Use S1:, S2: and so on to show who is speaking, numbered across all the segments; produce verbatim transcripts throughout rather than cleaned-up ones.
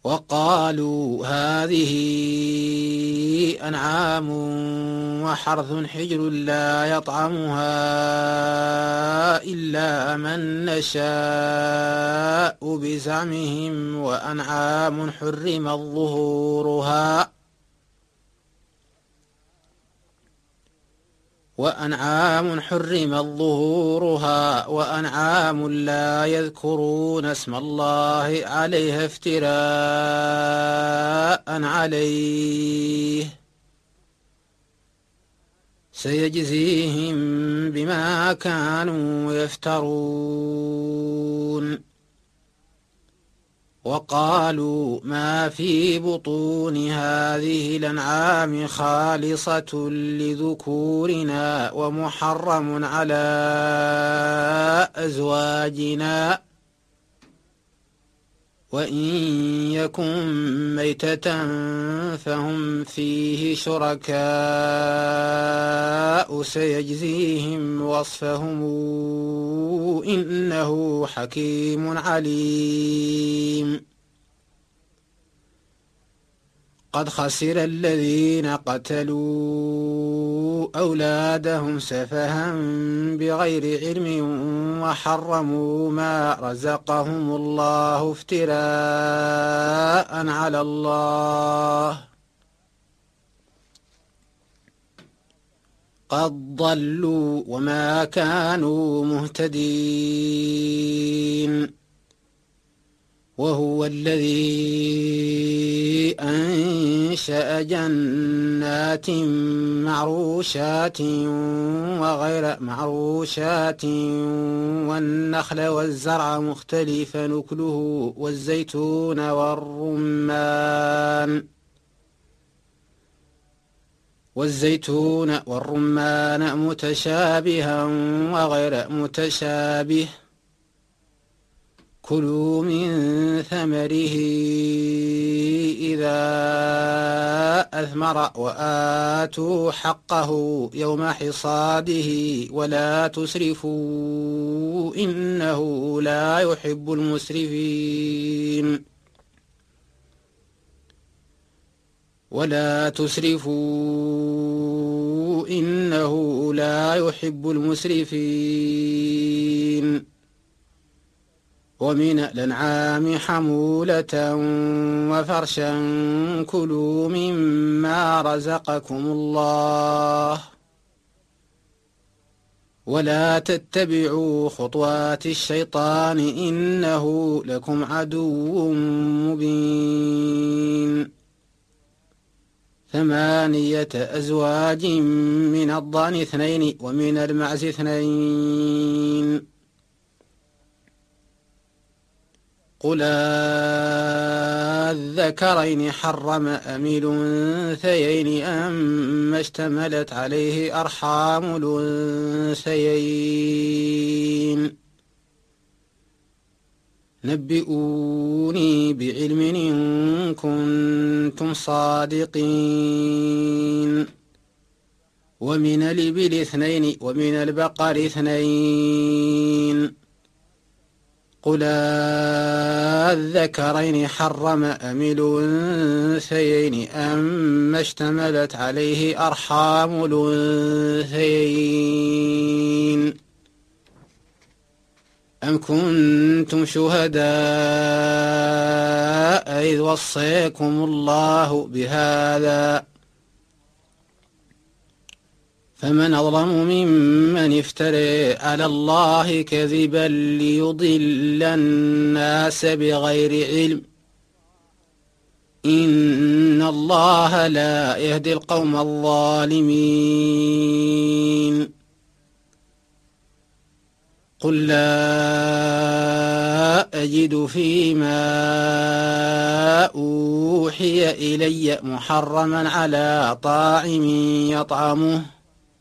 S1: وقالوا هذه أنعام وحرث حجر لا يطعمها إلا من نشاء بزعمهم وأنعام حرمت ظهورها وأنعام حرمت ظهورها وأنعام لا يذكرون اسم الله عليها افتراء عليه سيجزيهم بما كانوا يفترون. وقالوا ما في بطون هذه الأنعام خالصة لذكورنا ومحرم على أزواجنا وإن يكن ميتة فهم فيه شركاء سيجزيهم وصفهم إنه حكيم عليم. قد خسر الذين قتلوا أولادهم سفها بغير علم وحرموا ما رزقهم الله افتراء على الله قد ضلوا وما كانوا مهتدين. وهو الذي أنشأ جنات معروشات وغير معروشات والنخل والزرع مختلفا نكله والزيتون والرمان والزيتون والرمان متشابها وغير متشابه كلوا من ثمره إذا أثمر وآتوا حقه يوم حصاده ولا تسرفوا إنه لا يحب المسرفين ولا تسرفوا إنه لا يحب المسرفين. ومن الأنعام حمولة وفرشا كلوا مما رزقكم الله ولا تتبعوا خطوات الشيطان إنه لكم عدو مبين. ثمانية أزواج من الضأن اثنين ومن المعز اثنين قل الذكرين حرم أم الأنثيين أما اشتملت عليه أرحام الأنثيين نبئوني بعلم إن كنتم صادقين. ومن الإبل اثنين ومن البقر اثنين قل الذكرين حرم أم الأنثيين أما اشتملت عليه أرحام الأنثيين أم كنتم شهداء إذ وصيكم الله بهذا فمن أظلم ممن افترى على الله كذبا ليضل الناس بغير علم إن الله لا يهدي القوم الظالمين. قل لا أجد فيما أوحي إلي محرما على طاعم يطعمه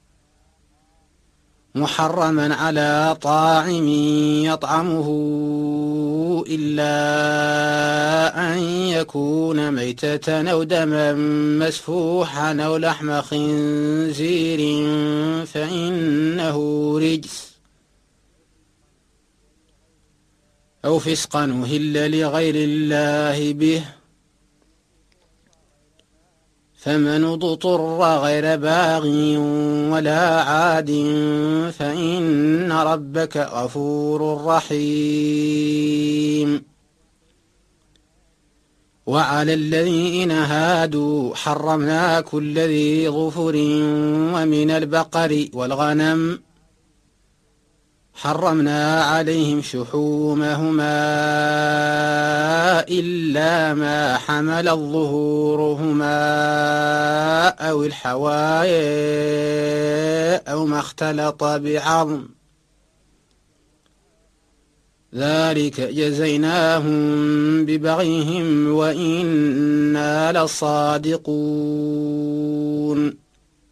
S1: محرما على طاعم يطعمه إلا أن يكون ميتة أو دما مسفوحا أو لحم خنزير فإنه رجس أو فسقا أهل لغير الله به فمن اضطر غير باغ ولا عاد فإن ربك غفور رحيم. وعلى الذين هادوا حرمنا كل ذي ظفر ومن البقر والغنم حرمنا عليهم شحومهما إلا ما حملت ظهورهما أو الحوايا أو ما اختلط بعظم ذلك جزيناهم ببغيهم وإنا لصادقون.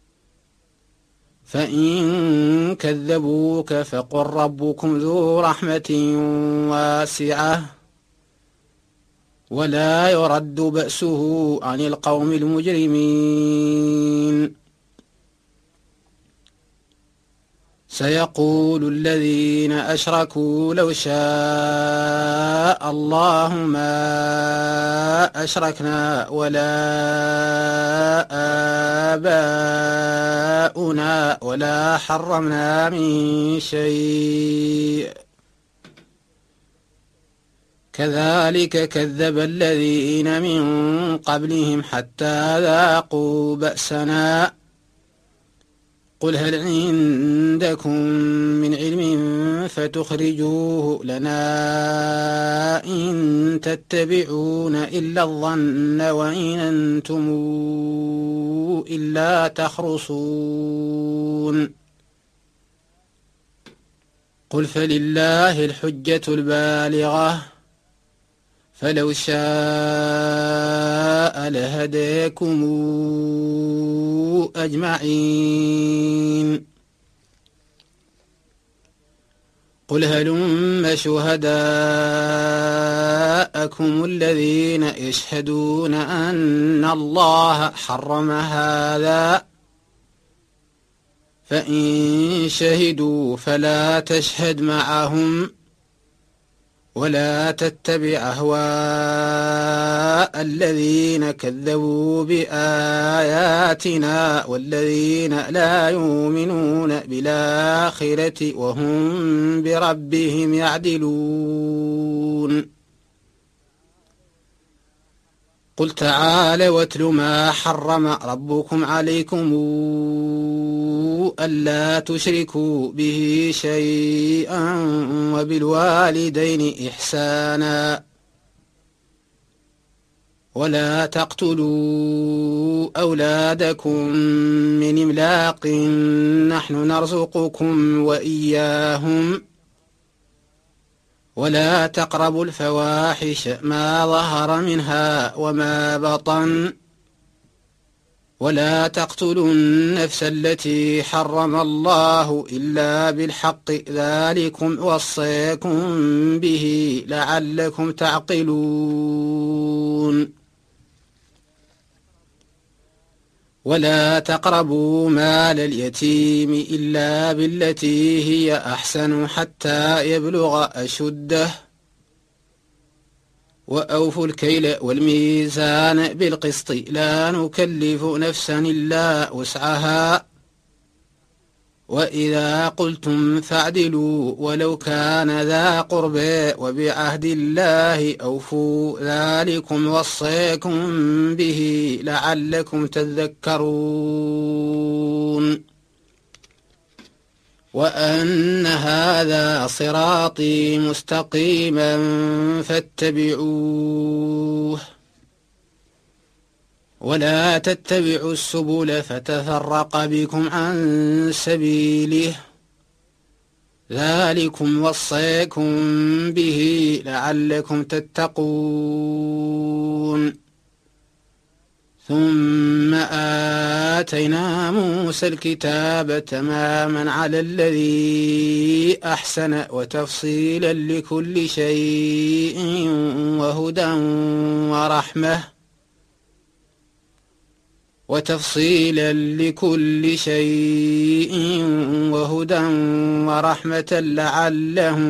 S1: فإن كذبوك فقل ربكم ذو رحمة واسعة ولا يرد بأسه عن القوم المجرمين. سيقول الذين أشركوا لو شاء الله ما أشركنا ولا آباؤنا ولا حرمنا من شيء كذلك كذب الذين من قبلهم حتى ذاقوا بأسنا قل هل عندكم من علم فتخرجوه لنا إن تتبعون إلا الظن وإن أنتم إلا تخرصون. قل فلله الحجة البالغة فلو شاء لهديكم أجمعين. قل هلم شهداءكم الذين يشهدون أن الله حرم هذا فإن شهدوا فلا تشهد معهم ولا تتبع أهواء الذين كذبوا بآياتنا والذين لا يؤمنون بالآخرة وهم بربهم يعدلون. قل تعالوا واتل ما حرم ربكم عليكم ألا تشركوا به شيئا وبالوالدين إحسانا ولا تقتلوا أولادكم من إملاق نحن نرزقكم وإياهم ولا تقربوا الفواحش ما ظهر منها وما بطن ولا تقتلوا النفس التي حرم الله إلا بالحق ذلكم وصيكم به لعلكم تعقلون. ولا تقربوا مال اليتيم إلا بالتي هي أحسن حتى يبلغ أشده وأوفوا الكيل والميزان بالقسط لا نكلف نفسا إلا وسعها وإذا قلتم فاعدلوا ولو كان ذا قربى وبعهد الله أوفوا ذلكم وصيكم به لعلكم تذكرون. وأن هذا صراطي مستقيما فاتبعوه ولا تتبعوا السبل فتفرق بكم عن سبيله ذلكم وصيكم به لعلكم تتقون. ثم آتينا موسى الكتاب تماما على الذي أحسن وتفصيلا لكل شيء وهدى ورحمة وتفصيلا لكل شيء وهدى ورحمة لعلهم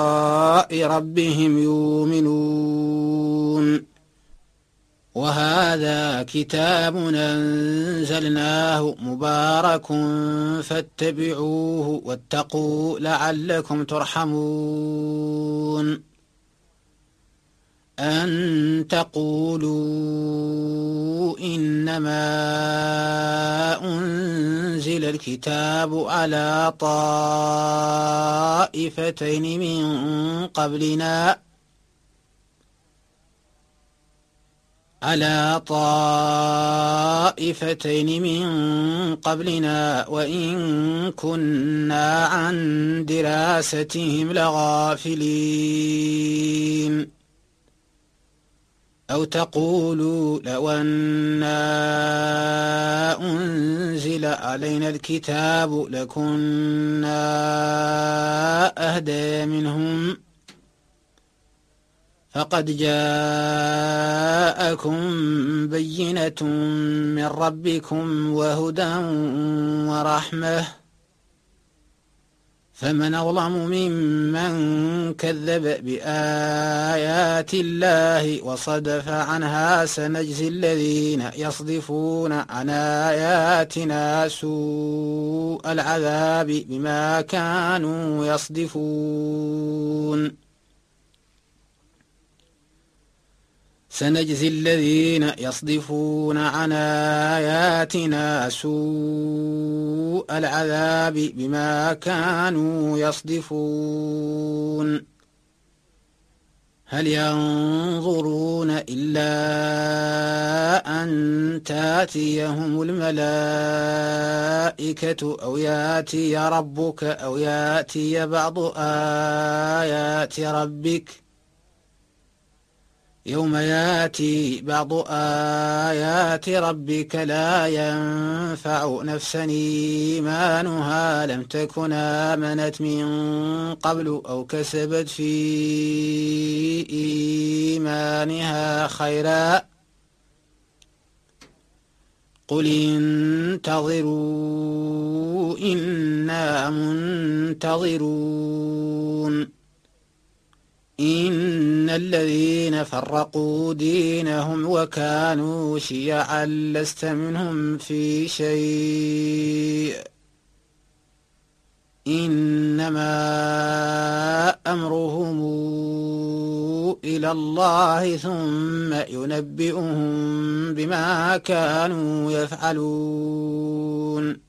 S1: بلقاء ربهم يؤمنون. وهذا هذا كتاب أنزلناه مبارك فاتبعوه واتقوا لعلكم ترحمون أن تقولوا إنما أنزل الكتاب على طائفتين من قبلنا على طائفتين من قبلنا وإن كنا عن دراستهم لغافلين أو تقولوا لو أنا أنزل علينا الكتاب لكنا أهدى منهم فقد جاءكم بينة من ربكم وهدى ورحمة فمن أظلم ممن كذب بآيات الله وصدف عنها سنجزي الذين يصدفون عن آياتنا سوء العذاب بما كانوا يصدفون سنجزي الذين يصدفون عن آياتنا سوء العذاب بما كانوا يصدفون هل ينظرون إلا أن تأتيهم الملائكة أو يأتي ربك أو يأتي بعض آيات ربك يوم ياتي بعض آيات ربك لا ينفع نفسا إيمانها لم تكن آمنت من قبل أو كسبت في إيمانها خيرا قل انتظروا إنا منتظرون إن الذين فرقوا دينهم وكانوا شيعا لست منهم في شيء إنما أمرهم إلى الله ثم ينبئهم بما كانوا يفعلون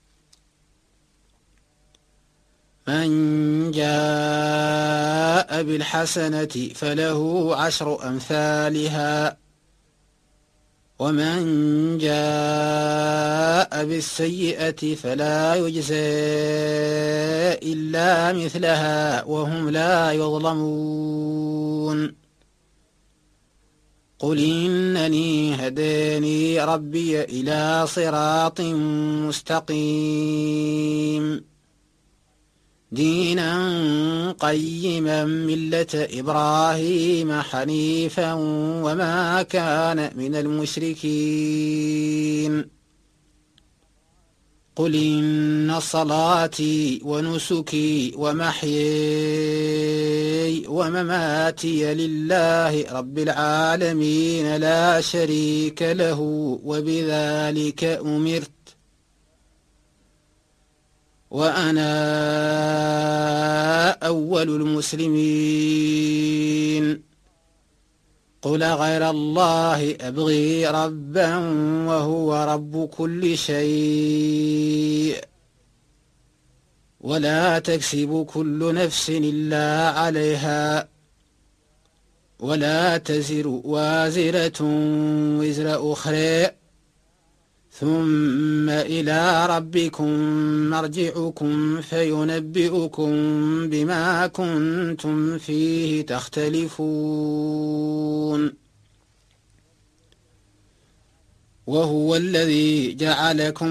S1: من جاء بالحسنة فله عشر أمثالها ومن جاء بالسيئة فلا يجزى إلا مثلها وهم لا يظلمون قل إنني هداني ربي إلى صراط مستقيم دينا قيما ملة إبراهيم حنيفا وما كان من المشركين قل إن صلاتي ونسكي ومحياي ومماتي لله رب العالمين لا شريك له وبذلك أمرت وأنا أول المسلمين قل غير الله أبغي ربا وهو رب كل شيء ولا تكسب كل نفس إلا عليها ولا تزر وازرة وزر أخرى ثم إلى ربكم مرجعكم فينبئكم بما كنتم فيه تختلفون وهو الذي جعلكم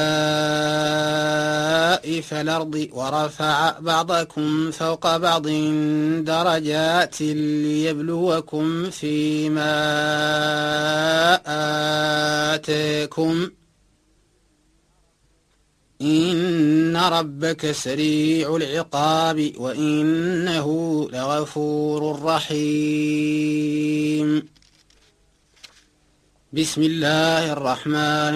S1: خلائف الأرض ورفع بعضكم فوق بعض درجات ليبلوكم فيما آتاكم إن ربك سريع العقاب وإنه لغفور رحيم بسم الله الرحمن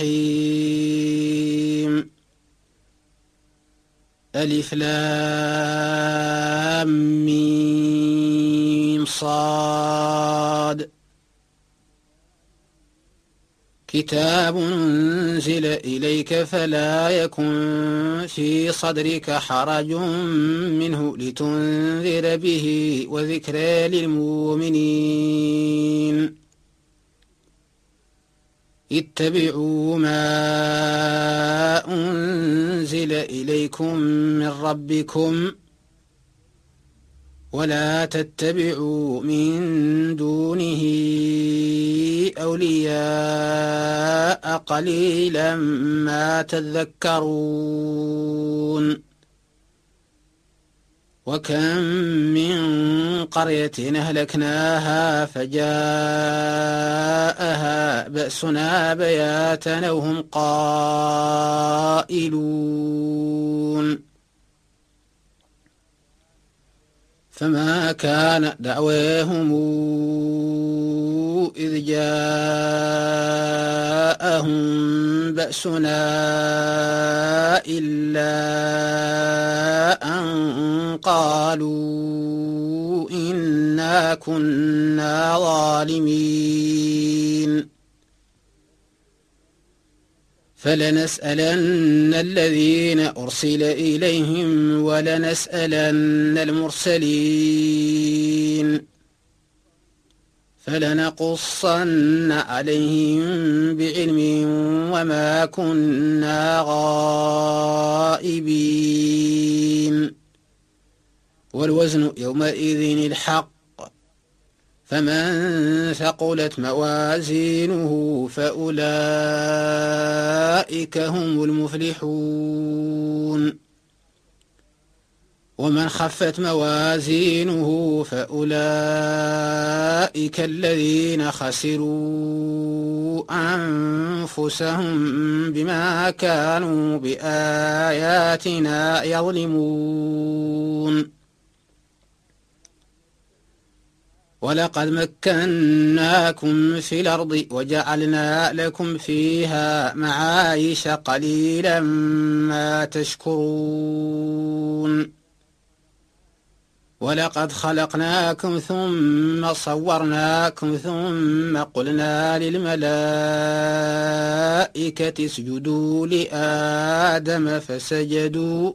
S1: الرحيم ألف لام ميم صاد كتاب أنزل إليك فلا يكن في صدرك حرج منه لتنذر به وذكرى للمؤمنين اتبعوا ما أنزل إليكم من ربكم ولا تتبعوا من دونه أولياء قليلا ما تذكرون وكم من قرية أهلكناها فجاءها بأسنا بياتا وهم قائلون فما كان دعواهم إذ جاءهم بأسنا إلا أن قالوا إنا كنا ظالمين فلنسألن الذين أرسل إليهم ولنسألن المرسلين فلنقصن عليهم بعلم وما كنا غائبين والوزن يومئذ الحق فمن ثقلت موازينه فأولئك هم المفلحون ومن خفت موازينه فأولئك الذين خسروا أنفسهم بما كانوا بآياتنا يظلمون ولقد مكناكم في الأرض وجعلنا لكم فيها معايش قليلا ما تشكرون ولقد خلقناكم ثم صورناكم ثم قلنا للملائكة اسجدوا لآدم فسجدوا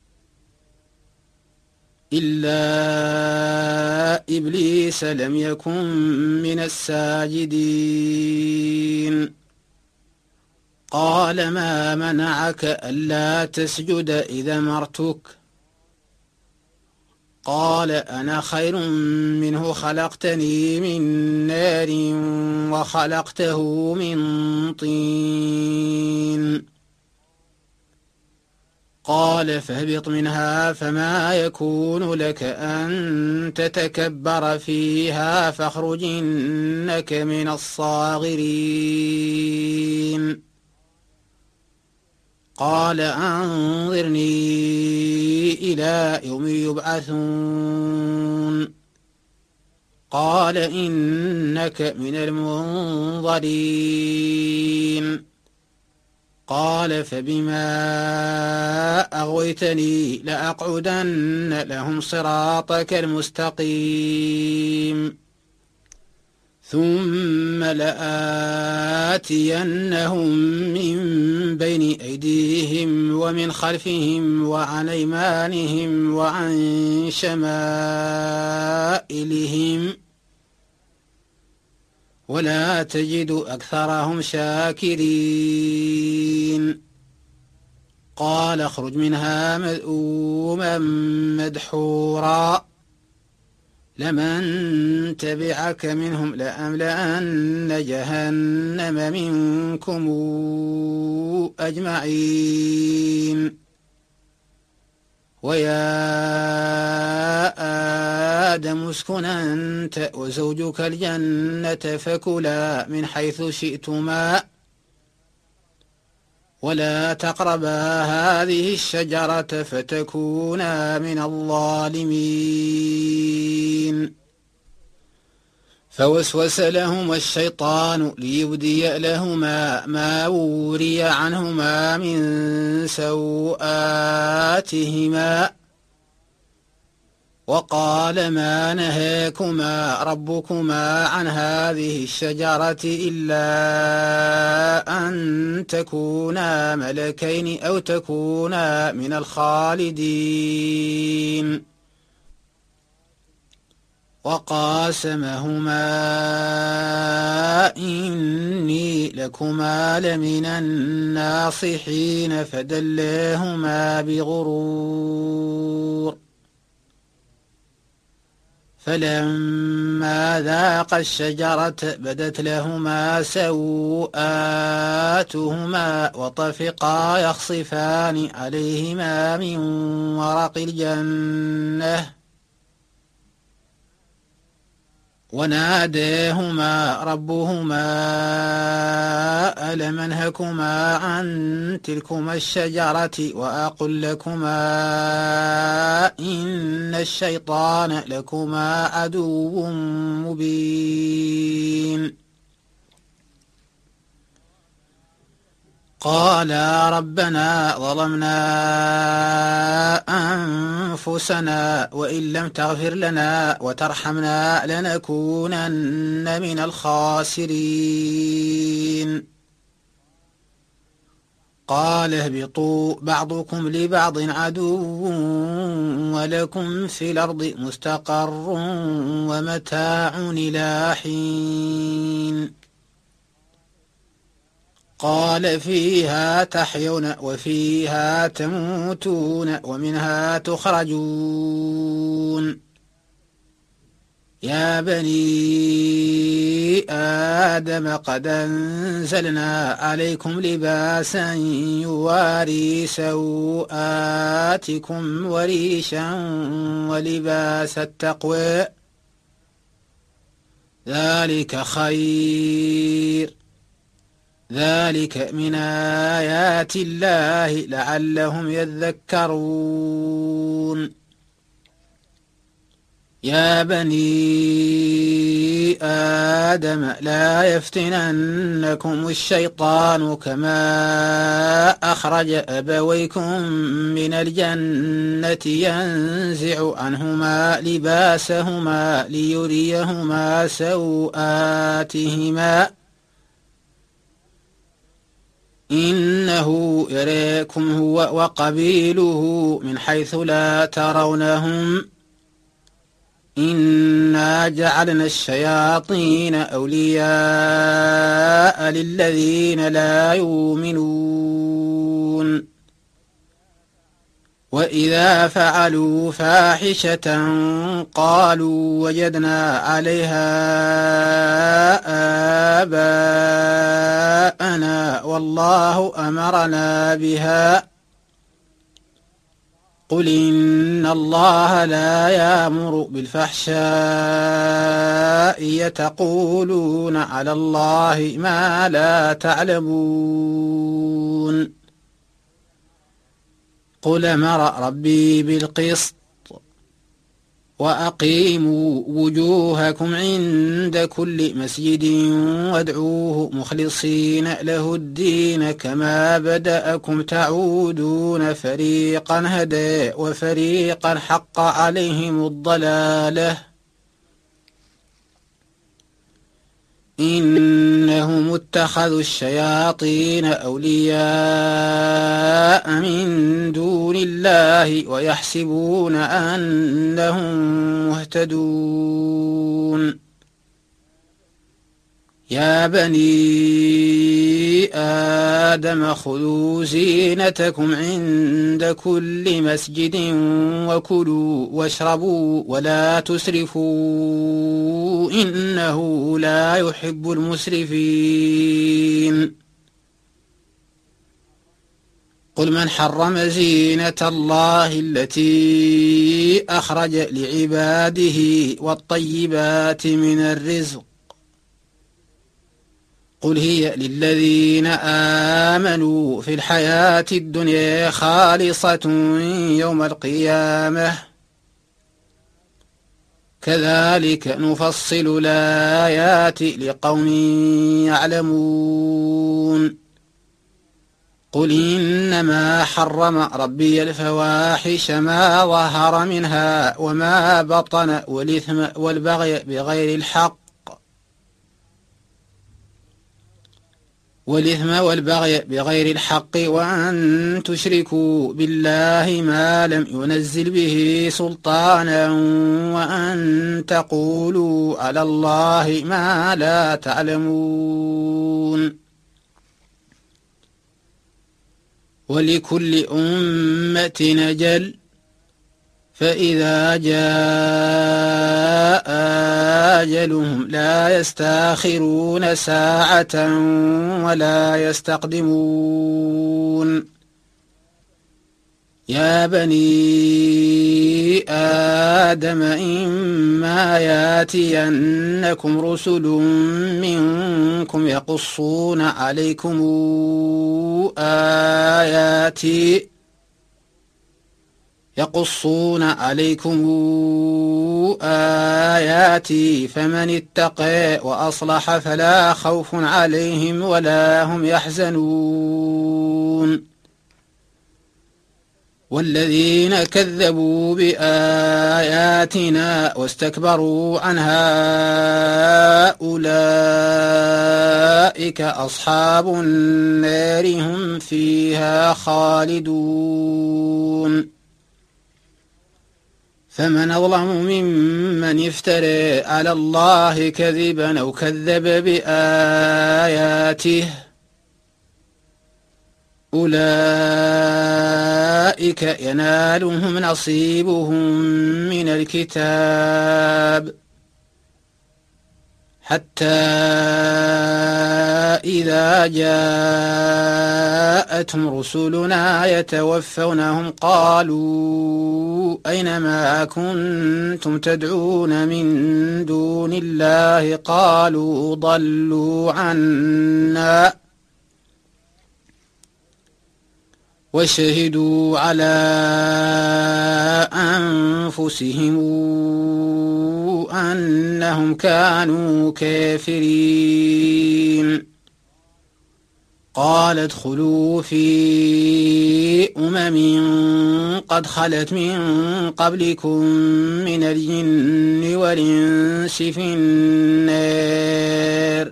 S1: إلا إبليس لم يكن من الساجدين قال ما منعك ألا تسجد إذا أمرتك قال أنا خير منه خلقتني من نار وخلقته من طين قال فاهبط منها فما يكون لك أن تتكبر فيها فاخرج إنك من الصاغرين قال أنظرني إلى يوم يبعثون قال إنك من المنظرين قال فبما أغويتني لأقعدن لهم صراطك المستقيم ثم لآتينهم من بين أيديهم ومن خلفهم وعن أيمانهم وعن شمائلهم ولا تجد أكثرهم شاكرين قال اخرج منها مذءوما مدحورا لمن تبعك منهم لأملأن جهنم منكم أجمعين ويا آدم اسكن أنت وزوجك الجنة فكلا من حيث شئتما ولا تقربا هذه الشجرة فتكونا من الظالمين فوسوس لهما الشيطان ليبدي لهما ما وري عنهما من سوآتهما وقال ما نهاكما ربكما عن هذه الشجرة إلا أن تكونا ملكين أو تكونا من الخالدين وقاسمهما إني لكما لمن الناصحين فدلاهما بغرور فلما ذاقا الشجرة بدت لهما سوآتهما وطفقا يخصفان عليهما من ورق الجنة وناداهما ربهما ألم أنهكما عن تلكما الشجرة وأقل لكما إن الشيطان لكما عدو مبين قالا ربنا ظلمنا أنفسنا وإن لم تغفر لنا وترحمنا لنكونن من الخاسرين قال اهبطوا بعضكم لبعض عدو ولكم في الأرض مستقر ومتاع إلى حين قال فيها تحيون وفيها تموتون ومنها تخرجون يا بني آدم قد أنزلنا عليكم لباسا يواري سوآتكم وريشا ولباس التقوى ذلك خير ذلك من آيات الله لعلهم يذكرون يا بني آدم لا يفتننكم الشيطان كما أخرج أبويكم من الجنة ينزع عنهما لباسهما ليريهما سوآتهما إنه يراكم هو وقبيله من حيث لا ترونهم إنا جعلنا الشياطين أولياء للذين لا يؤمنون وإذا فعلوا فاحشة قالوا وجدنا عليها آباءنا والله أمرنا بها قل إن الله لا يأمر بالفحشاء يتقولون على الله ما لا تعلمون قل أمر ربي بالقسط وأقيموا وجوهكم عند كل مسجد وادعوه مخلصين له الدين كما بدأكم تعودون فريقا هدى وفريقا حق عليهم الضلالة إنهم اتخذوا الشياطين أولياء من دون الله ويحسبون أنهم مهتدون يا بني آدم خذوا زينتكم عند كل مسجد وكلوا واشربوا ولا تسرفوا إنه لا يحب المسرفين قل من حرم زينة الله التي أخرج لعباده والطيبات من الرزق قل هي للذين آمنوا في الحياة الدنيا خالصة يوم القيامة كذلك نفصل الآيات لقوم يعلمون قل إنما حرم ربي الفواحش ما ظهر منها وما بطن والإثم والبغي بغير الحق والإثم والبغي بغير الحق وأن تشركوا بالله ما لم ينزل به سلطانا وأن تقولوا على الله ما لا تعلمون ولكل أمة أجل فإذا جاء أجلهم لا يستأخرون ساعة ولا يستقدمون يا بني آدم إما ياتينكم رسل منكم يقصون عليكم آياتي يقصون عليكم آياتي فمن اتقى وأصلح فلا خوف عليهم ولا هم يحزنون والذين كذبوا بآياتنا واستكبروا عنها أولئك أصحاب النار هم فيها خالدون فمن أظلم ممن افترى على الله كذبا أو كذب بآياته أولئك ينالهم نصيبهم من الكتاب حتى إذا جاءتهم رسلنا يتوفونهم قالوا أين ما كنتم تدعون من دون الله قالوا ضلوا عنا وشهدوا على أنفسهم أنهم كانوا كافرين قال ادخلوا في أمم قد خلت من قبلكم من الجن والإنس في النار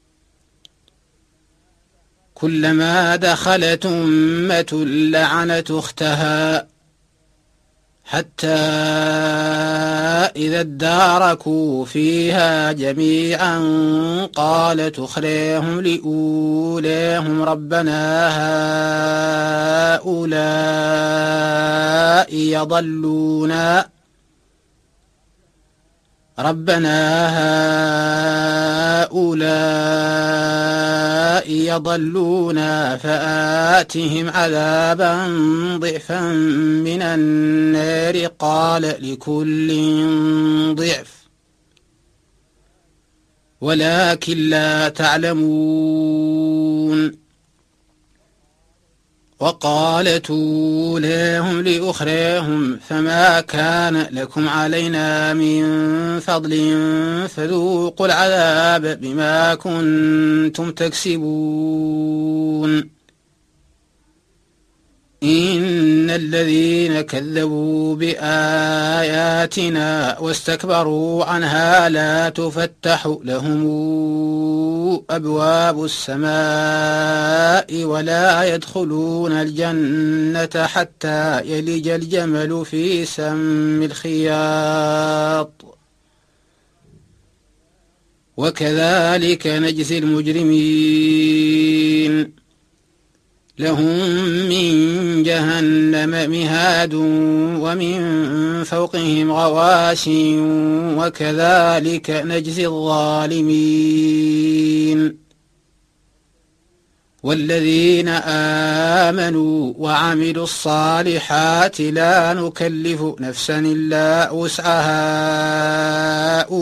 S1: كلما دخلت أمة لعنت أختها حتى إذا اداركوا فيها جميعا قالت أخراهم لأولاهم ربنا هؤلاء يضلونا ربنا هؤلاء يضلونا فآتهم عذابا ضعفا من النار قال لكل ضعف ولكن لا تعلمون وقالت أولاهم لأخراهم فما كان لكم علينا من فضل فذوقوا العذاب بما كنتم تكسبون إن الذين كذبوا بآياتنا واستكبروا عنها لا تفتح لهم أبواب السماء ولا يدخلون الجنة حتى يلج الجمل في سم الخياط وكذلك نجزي المجرمين لهم من جهنم مهاد ومن فوقهم غواش وكذلك نجزي الظالمين والذين آمنوا وعملوا الصالحات لا نكلف نفسا إلا وسعها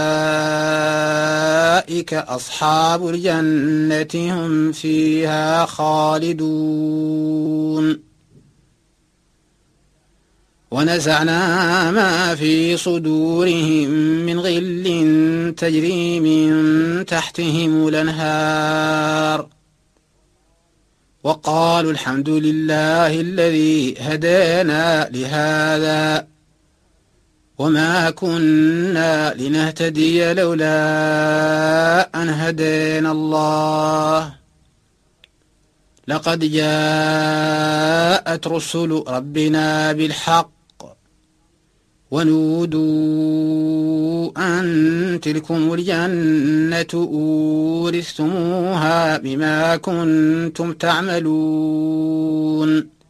S1: أولئك أصحاب الجنة هم فيها خالدون ونزعنا ما في صدورهم من غل تجري من تحتهم الأنهار وقالوا الحمد لله الذي هدانا لهذا وما كنا لنهتدي لولا أن هدانا الله لقد جاءت رسل ربنا بالحق ونودوا أن تلكم الجنة أورثتموها بما كنتم تعملون